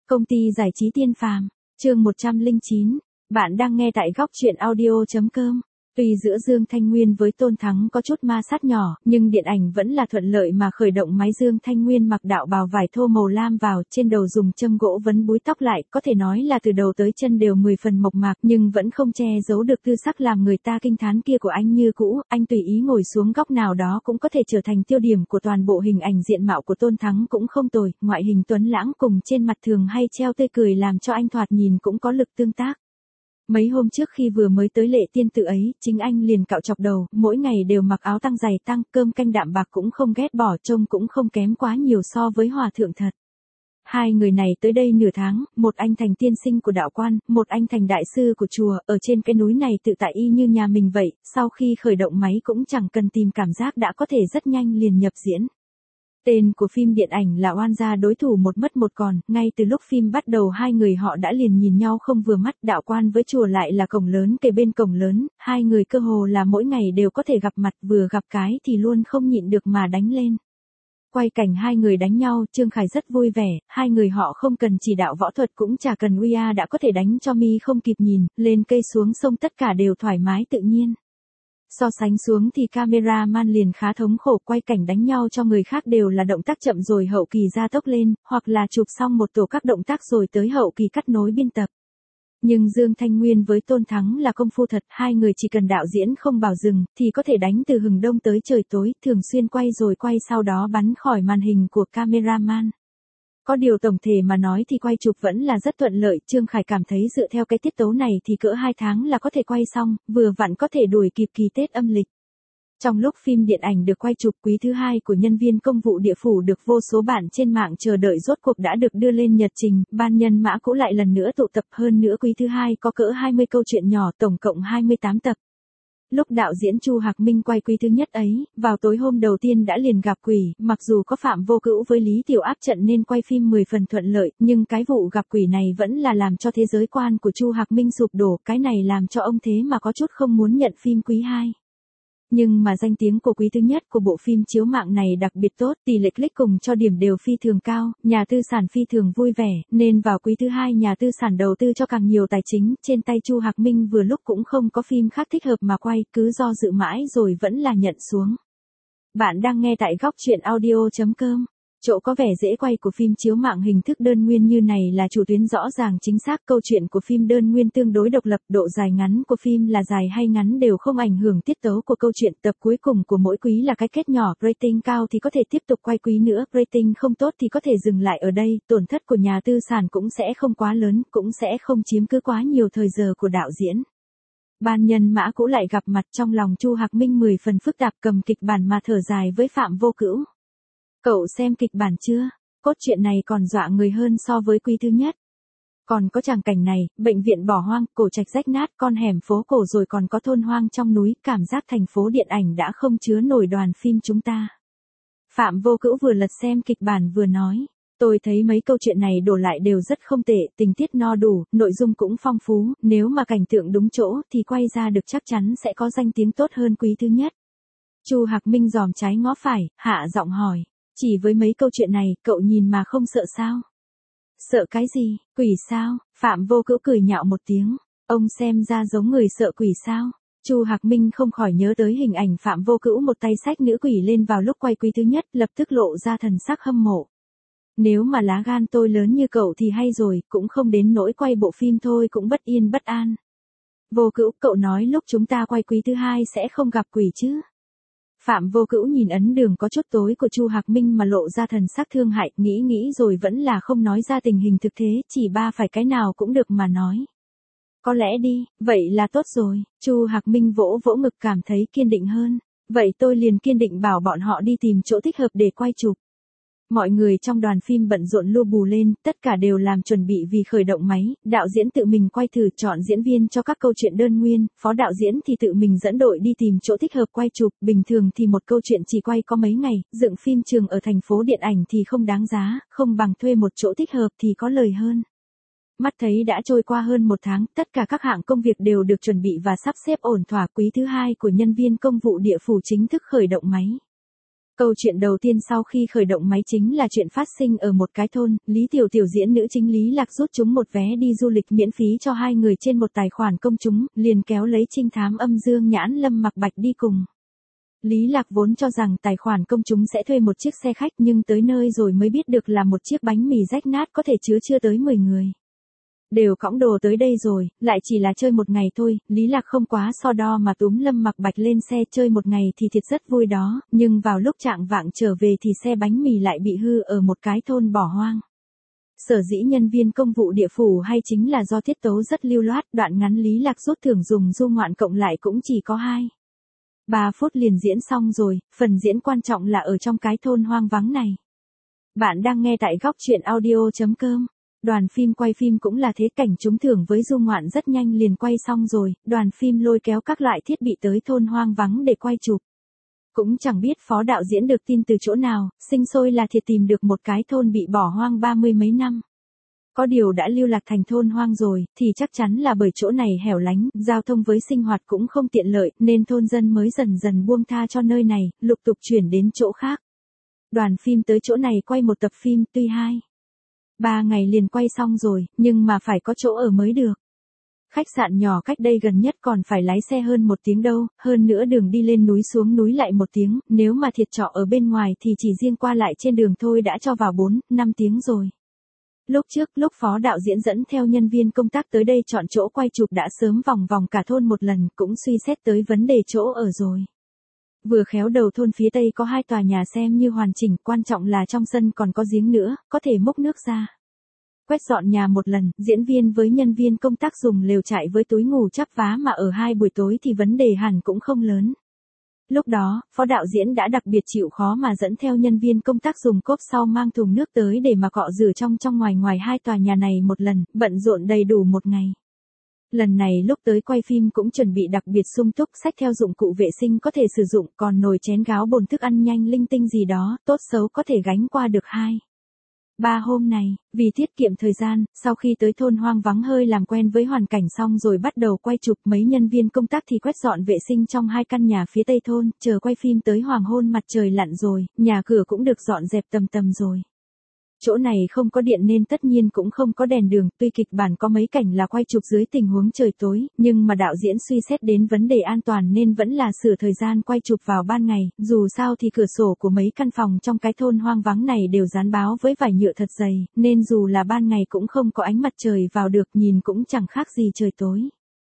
Công ty giải trí Tiên Phàm, chương 109, bạn đang nghe tại góc truyện audio.com. Tuy giữa Dương Thanh Nguyên với Tôn Thắng có chút ma sát nhỏ, nhưng điện ảnh vẫn là thuận lợi mà khởi động máy. Dương Thanh Nguyên mặc đạo bào vải thô màu lam vào, trên đầu dùng châm gỗ vấn búi tóc lại, có thể nói là từ đầu tới chân đều 10 phần mộc mạc, nhưng vẫn không che giấu được tư sắc làm người ta kinh thán kia của anh như cũ. Anh tùy ý ngồi xuống góc nào đó cũng có thể trở thành tiêu điểm của toàn bộ hình ảnh. Diện mạo của Tôn Thắng cũng không tồi, ngoại hình tuấn lãng cùng trên mặt thường hay treo tươi cười làm cho anh thoạt nhìn cũng có lực tương tác. Mấy hôm trước khi vừa mới tới Lệ Tiên Tự ấy, chính anh liền cạo chọc đầu, mỗi ngày đều mặc áo tăng dày tăng, cơm canh đạm bạc cũng không ghét bỏ, trông cũng không kém quá nhiều so với hòa thượng thật. Hai người này tới đây nửa tháng, một anh thành tiên sinh của đạo quan, một anh thành đại sư của chùa, ở trên cái núi này tự tại y như nhà mình vậy, sau khi khởi động máy cũng chẳng cần tìm cảm giác đã có thể rất nhanh liền nhập diễn. Tên của phim điện ảnh là Oan gia đối thủ một mất một còn, ngay từ lúc phim bắt đầu hai người họ đã liền nhìn nhau không vừa mắt. Đạo quan với chùa lại là cổng lớn kề bên cổng lớn, hai người cơ hồ là mỗi ngày đều có thể gặp mặt, vừa gặp cái thì luôn không nhịn được mà đánh lên. Quay cảnh hai người đánh nhau, Trương Khải rất vui vẻ, hai người họ không cần chỉ đạo võ thuật cũng chả cần uy đã có thể đánh cho mi không kịp nhìn, lên cây xuống sông tất cả đều thoải mái tự nhiên. So sánh xuống thì cameraman liền khá thống khổ, quay cảnh đánh nhau cho người khác đều là động tác chậm rồi hậu kỳ gia tốc lên, hoặc là chụp xong một tổ các động tác rồi tới hậu kỳ cắt nối biên tập. Nhưng Dương Thanh Nguyên với Tôn Thắng là công phu thật, hai người chỉ cần đạo diễn không bảo dừng, thì có thể đánh từ hừng đông tới trời tối, thường xuyên quay rồi quay sau đó bắn khỏi màn hình của cameraman. Có điều tổng thể mà nói thì quay chụp vẫn là rất thuận lợi, Trương Khải cảm thấy dựa theo cái tiết tấu này thì cỡ 2 tháng là có thể quay xong, vừa vặn có thể đuổi kịp kỳ Tết âm lịch. Trong lúc phim điện ảnh được quay chụp, quý thứ hai của nhân viên công vụ địa phủ được vô số bạn trên mạng chờ đợi rốt cuộc đã được đưa lên nhật trình, ban nhân mã cũ lại lần nữa tụ tập, hơn nữa quý thứ hai có cỡ 20 câu chuyện nhỏ, tổng cộng 28 tập. Lúc đạo diễn Chu Hạc Minh quay quý thứ nhất ấy, vào tối hôm đầu tiên đã liền gặp quỷ, mặc dù có Phạm Vô Cữu với Lý Tiểu áp trận nên quay phim 10 phần thuận lợi, nhưng cái vụ gặp quỷ này vẫn là làm cho thế giới quan của Chu Hạc Minh sụp đổ, cái này làm cho ông thế mà có chút không muốn nhận phim quý 2. Nhưng mà danh tiếng của quý thứ nhất của bộ phim chiếu mạng này đặc biệt tốt, tỷ lệ click cùng cho điểm đều phi thường cao, nhà tư sản phi thường vui vẻ, nên vào quý thứ hai nhà tư sản đầu tư cho càng nhiều tài chính, trên tay Chu Hạc Minh vừa lúc cũng không có phim khác thích hợp mà quay, cứ do dự mãi rồi vẫn là nhận xuống. Bạn đang nghe tại góc truyện audio.com. Chỗ có vẻ dễ quay của phim chiếu mạng hình thức đơn nguyên như này là chủ tuyến rõ ràng chính xác, câu chuyện của phim đơn nguyên tương đối độc lập, độ dài ngắn của phim là dài hay ngắn đều không ảnh hưởng tiết tấu của câu chuyện, tập cuối cùng của mỗi quý là cái kết nhỏ, rating cao thì có thể tiếp tục quay quý nữa, rating không tốt thì có thể dừng lại ở đây, tổn thất của nhà tư sản cũng sẽ không quá lớn, cũng sẽ không chiếm cứ quá nhiều thời giờ của đạo diễn. Ban nhân mã cũ lại gặp mặt, trong lòng Chu Hạc Minh 10 phần phức tạp, cầm kịch bản mà thở dài với Phạm Vô Cữu. Cậu xem kịch bản chưa? Cốt truyện này còn dọa người hơn so với quý thứ nhất. Còn có tràng cảnh này, bệnh viện bỏ hoang, cổ trạch rách nát, con hẻm phố cổ rồi còn có thôn hoang trong núi, cảm giác thành phố điện ảnh đã không chứa nổi đoàn phim chúng ta. Phạm Vô Cữu vừa lật xem kịch bản vừa nói. Tôi thấy mấy câu chuyện này đổ lại đều rất không tệ, tình tiết no đủ, nội dung cũng phong phú, nếu mà cảnh tượng đúng chỗ thì quay ra được chắc chắn sẽ có danh tiếng tốt hơn quý thứ nhất. Chu Hạc Minh dòm trái ngó phải, hạ giọng hỏi. Chỉ với mấy câu chuyện này, cậu nhìn mà không sợ sao? Sợ cái gì, quỷ sao? Phạm Vô Cữu cười nhạo một tiếng. Ông xem ra giống người sợ quỷ sao? Chu Hạc Minh không khỏi nhớ tới hình ảnh Phạm Vô Cữu một tay xách nữ quỷ lên vào lúc quay quý thứ nhất, lập tức lộ ra thần sắc hâm mộ. Nếu mà lá gan tôi lớn như cậu thì hay rồi, cũng không đến nỗi quay bộ phim thôi cũng bất yên bất an. Vô Cữu, cậu nói lúc chúng ta quay quý thứ hai sẽ không gặp quỷ chứ? Phạm Vô Cữu nhìn ấn đường có chút tối của Chu Hạc Minh mà lộ ra thần sắc thương hại, nghĩ rồi vẫn là không nói ra tình hình thực thế, chỉ ba phải cái nào cũng được mà nói. Có lẽ đi, vậy là tốt rồi. Chu Hạc Minh vỗ vỗ ngực cảm thấy kiên định hơn. Vậy tôi liền kiên định bảo bọn họ đi tìm chỗ thích hợp để quay chụp. Mọi người trong đoàn phim bận rộn lu bù lên, tất cả đều làm chuẩn bị vì khởi động máy, đạo diễn tự mình quay thử chọn diễn viên cho các câu chuyện đơn nguyên, phó đạo diễn thì tự mình dẫn đội đi tìm chỗ thích hợp quay chụp, bình thường thì một câu chuyện chỉ quay có mấy ngày, dựng phim trường ở thành phố điện ảnh thì không đáng giá, không bằng thuê một chỗ thích hợp thì có lời hơn. Mắt thấy đã trôi qua hơn 1 tháng, tất cả các hạng công việc đều được chuẩn bị và sắp xếp ổn thỏa, quý thứ hai của nhân viên công vụ địa phủ chính thức khởi động máy. Câu chuyện đầu tiên sau khi khởi động máy chính là chuyện phát sinh ở một cái thôn, Lý Tiểu Tiểu diễn nữ chính Lý Lạc rút chúng một vé đi du lịch miễn phí cho hai người trên một tài khoản công chúng, liền kéo lấy trinh thám âm Dương Nhãn Lâm Mặc Bạch đi cùng. Lý Lạc vốn cho rằng tài khoản công chúng sẽ thuê một chiếc xe khách nhưng tới nơi rồi mới biết được là một chiếc bánh mì rách nát có thể chứa chưa tới 10 người. Đều cõng đồ tới đây rồi, lại chỉ là chơi một ngày thôi, Lý Lạc không quá so đo mà túm Lâm Mặc Bạch lên xe chơi một ngày thì thiệt rất vui đó, nhưng vào lúc trạng vạng trở về thì xe bánh mì lại bị hư ở một cái thôn bỏ hoang. Sở dĩ nhân viên công vụ địa phủ hay chính là do tiết tấu rất lưu loát, đoạn ngắn Lý Lạc rút thưởng dùng du ngoạn cộng lại cũng chỉ có 3 phút liền diễn xong rồi, phần diễn quan trọng là ở trong cái thôn hoang vắng này. Bạn đang nghe tại góc truyện audio.com. Đoàn phim quay phim cũng là thế, cảnh trúng thưởng với du ngoạn rất nhanh liền quay xong rồi, đoàn phim lôi kéo các loại thiết bị tới thôn hoang vắng để quay chụp. Cũng chẳng biết phó đạo diễn được tin từ chỗ nào, sinh sôi là thiệt tìm được một cái thôn bị bỏ hoang 30 mấy năm. Có điều đã lưu lạc thành thôn hoang rồi, thì chắc chắn là bởi chỗ này hẻo lánh, giao thông với sinh hoạt cũng không tiện lợi, nên thôn dân mới dần dần buông tha cho nơi này, lục tục chuyển đến chỗ khác. Đoàn phim tới chỗ này quay một tập phim, tuy 3 ngày liền quay xong rồi, nhưng mà phải có chỗ ở mới được. Khách sạn nhỏ cách đây gần nhất còn phải lái xe hơn 1 tiếng đâu, hơn nữa đường đi lên núi xuống núi lại 1 tiếng, nếu mà thiệt trọ ở bên ngoài thì chỉ riêng qua lại trên đường thôi đã cho vào 4-5 tiếng rồi. Lúc trước, lúc phó đạo diễn dẫn theo nhân viên công tác tới đây chọn chỗ quay chụp đã sớm vòng vòng cả thôn một lần, cũng suy xét tới vấn đề chỗ ở rồi. Vừa khéo đầu thôn phía tây có 2 tòa nhà xem như hoàn chỉnh, quan trọng là trong sân còn có giếng nữa, có thể múc nước ra. Quét dọn nhà một lần, diễn viên với nhân viên công tác dùng lều trại với túi ngủ chắp vá mà ở 2 buổi tối thì vấn đề hẳn cũng không lớn. Lúc đó, phó đạo diễn đã đặc biệt chịu khó mà dẫn theo nhân viên công tác dùng cốp sau mang thùng nước tới để mà cọ rửa trong ngoài 2 tòa nhà này một lần, bận rộn đầy đủ một ngày. Lần này lúc tới quay phim cũng chuẩn bị đặc biệt sung túc, xách theo dụng cụ vệ sinh có thể sử dụng, còn nồi chén gáo bồn thức ăn nhanh linh tinh gì đó, tốt xấu có thể gánh qua được 3 hôm này, vì tiết kiệm thời gian, sau khi tới thôn hoang vắng hơi làm quen với hoàn cảnh xong rồi bắt đầu quay chụp, mấy nhân viên công tác thì quét dọn vệ sinh trong 2 căn nhà phía tây thôn, chờ quay phim tới hoàng hôn mặt trời lặn rồi, nhà cửa cũng được dọn dẹp tầm rồi. Chỗ này không có điện nên tất nhiên cũng không có đèn đường, tuy kịch bản có mấy cảnh là quay chụp dưới tình huống trời tối, nhưng mà đạo diễn suy xét đến vấn đề an toàn nên vẫn là sửa thời gian quay chụp vào ban ngày, dù sao thì cửa sổ của mấy căn phòng trong cái thôn hoang vắng này đều dán báo với vải nhựa thật dày, nên dù là ban ngày cũng không có ánh mặt trời vào được, nhìn cũng chẳng khác gì trời tối.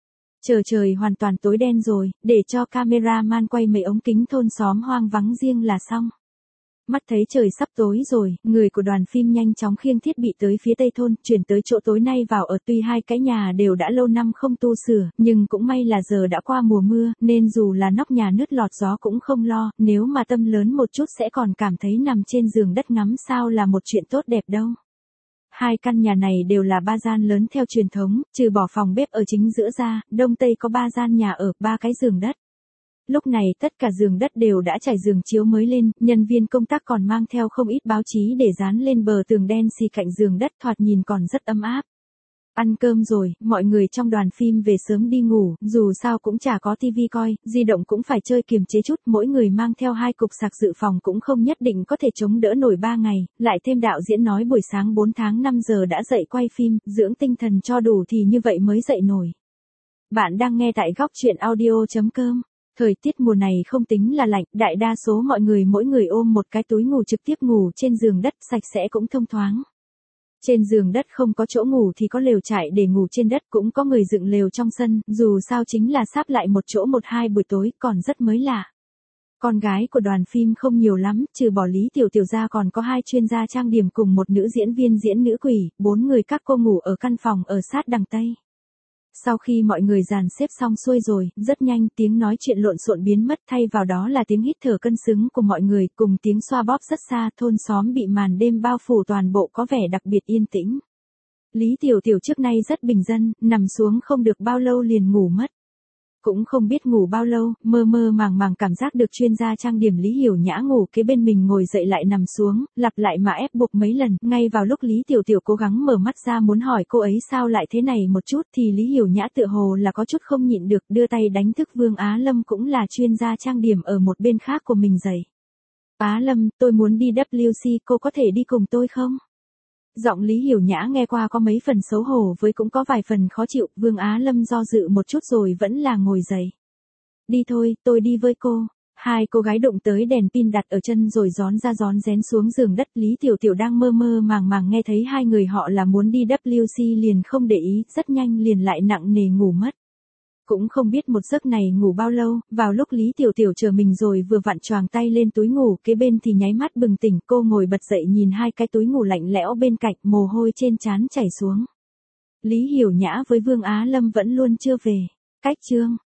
Trời hoàn toàn tối đen rồi, để cho cameraman quay mấy ống kính thôn xóm hoang vắng riêng là xong. Mắt thấy trời sắp tối rồi, người của đoàn phim nhanh chóng khiêng thiết bị tới phía tây thôn, chuyển tới chỗ tối nay vào ở, tuy 2 cái nhà đều đã lâu năm không tu sửa, nhưng cũng may là giờ đã qua mùa mưa, nên dù là nóc nhà nứt lọt gió cũng không lo, nếu mà tâm lớn một chút sẽ còn cảm thấy nằm trên giường đất ngắm sao là một chuyện tốt đẹp đâu. 2 căn nhà này đều là 3 gian lớn theo truyền thống, trừ bỏ phòng bếp ở chính giữa ra, đông tây có 3 gian nhà ở, 3 cái giường đất. Lúc này tất cả giường đất đều đã trải giường chiếu mới lên, nhân viên công tác còn mang theo không ít báo chí để dán lên bờ tường đen xì cạnh giường đất, thoạt nhìn còn rất ấm áp. Ăn cơm rồi, mọi người trong đoàn phim về sớm đi ngủ, dù sao cũng chả có tivi coi, di động cũng phải chơi kiềm chế chút, mỗi người mang theo 2 cục sạc dự phòng cũng không nhất định có thể chống đỡ nổi 3 ngày, lại thêm đạo diễn nói buổi sáng 4 tháng 5 giờ đã dậy quay phim, dưỡng tinh thần cho đủ thì như vậy mới dậy nổi. Bạn đang nghe tại góc truyện audio.com. Thời tiết mùa này không tính là lạnh, đại đa số mọi người mỗi người ôm một cái túi ngủ trực tiếp ngủ trên giường đất, sạch sẽ cũng thông thoáng. Trên giường đất không có chỗ ngủ thì có lều trại để ngủ trên đất, cũng có người dựng lều trong sân, dù sao chính là sáp lại một chỗ 1-2 buổi tối, còn rất mới lạ. Con gái của đoàn phim không nhiều lắm, trừ bỏ Lý Tiểu Tiểu ra còn có 2 chuyên gia trang điểm cùng một nữ diễn viên diễn nữ quỷ, 4 người các cô ngủ ở căn phòng ở sát đằng Tây. Sau khi mọi người dàn xếp xong xuôi rồi, rất nhanh tiếng nói chuyện lộn xộn biến mất, thay vào đó là tiếng hít thở cân xứng của mọi người, cùng tiếng xoa bóp rất xa, thôn xóm bị màn đêm bao phủ toàn bộ có vẻ đặc biệt yên tĩnh. Lý Tiểu Tiểu trước nay rất bình dân, nằm xuống không được bao lâu liền ngủ mất. Cũng không biết ngủ bao lâu, mơ mơ màng cảm giác được chuyên gia trang điểm Lý Hiểu Nhã ngủ kế bên mình ngồi dậy lại nằm xuống, lặp lại mà ép buộc mấy lần, ngay vào lúc Lý Tiểu Tiểu cố gắng mở mắt ra muốn hỏi cô ấy sao lại thế này một chút thì Lý Hiểu Nhã tựa hồ là có chút không nhịn được đưa tay đánh thức Vương Á Lâm cũng là chuyên gia trang điểm ở một bên khác của mình dậy. Á Lâm, tôi muốn đi WC, cô có thể đi cùng tôi không? Giọng Lý Hiểu Nhã nghe qua có mấy phần xấu hổ với cũng có vài phần khó chịu, Vương Á Lâm do dự một chút rồi vẫn là ngồi dậy. Đi thôi, tôi đi với cô. Hai cô gái đụng tới đèn pin đặt ở chân rồi rón ra rón rén xuống giường đất. Lý Tiểu Tiểu đang mơ mơ màng màng nghe thấy hai người họ là muốn đi WC liền không để ý, rất nhanh liền lại nặng nề ngủ mất. Cũng không biết một giấc này ngủ bao lâu, vào lúc Lý Tiểu Tiểu chờ mình rồi vừa vặn choàng tay lên túi ngủ, kế bên thì nháy mắt bừng tỉnh, cô ngồi bật dậy nhìn hai cái túi ngủ lạnh lẽo bên cạnh, mồ hôi trên trán chảy xuống. Lý Hiểu Nhã với Vương Á Lâm vẫn luôn chưa về. Cách chương